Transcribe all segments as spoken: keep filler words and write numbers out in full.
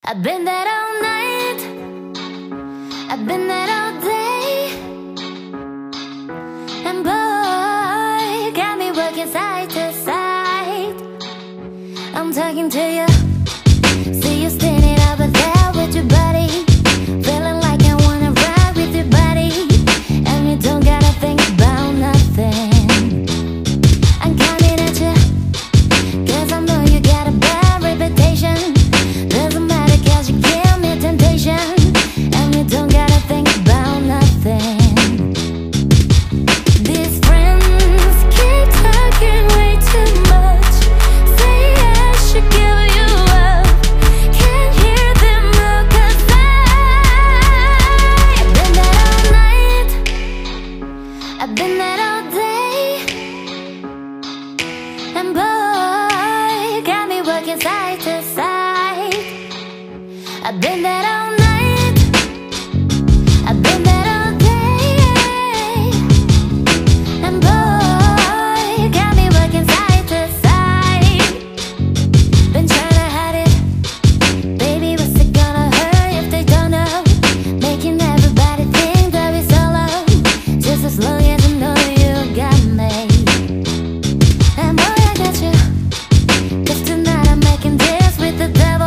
I've been there all night, I've been there all day, and boy, got me working side to side. I'm talking to you, see you standing over there with your buddy, feeling like I wanna ride with your body, and you don't gotta think about nothing. I'm coming at you, cause I know you got a bad reputation. Doesn't matter cause you give me temptation, and you don't gotta think about nothing. These friends keep talking way too much, say I should give you up, can't hear them all cause I've been there all night, I've been there all day, and boy, got me working side to side. I've been there all night, I've been there all day, and boy, got me working side to side. Been trying to hide it, baby, what's it gonna hurt if they don't know? Making everybody think that we solo, just as long as I know you got me. And boy, I got you, cause tonight I'm making this with the devil.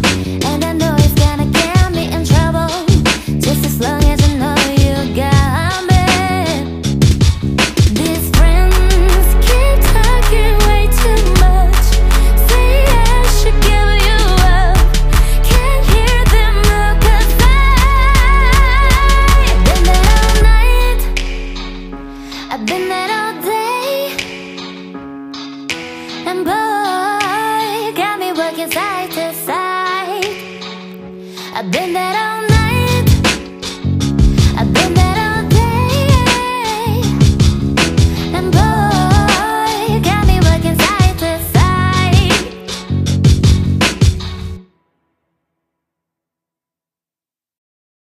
I've been there all day, and boy, got me working side to side. I've been there all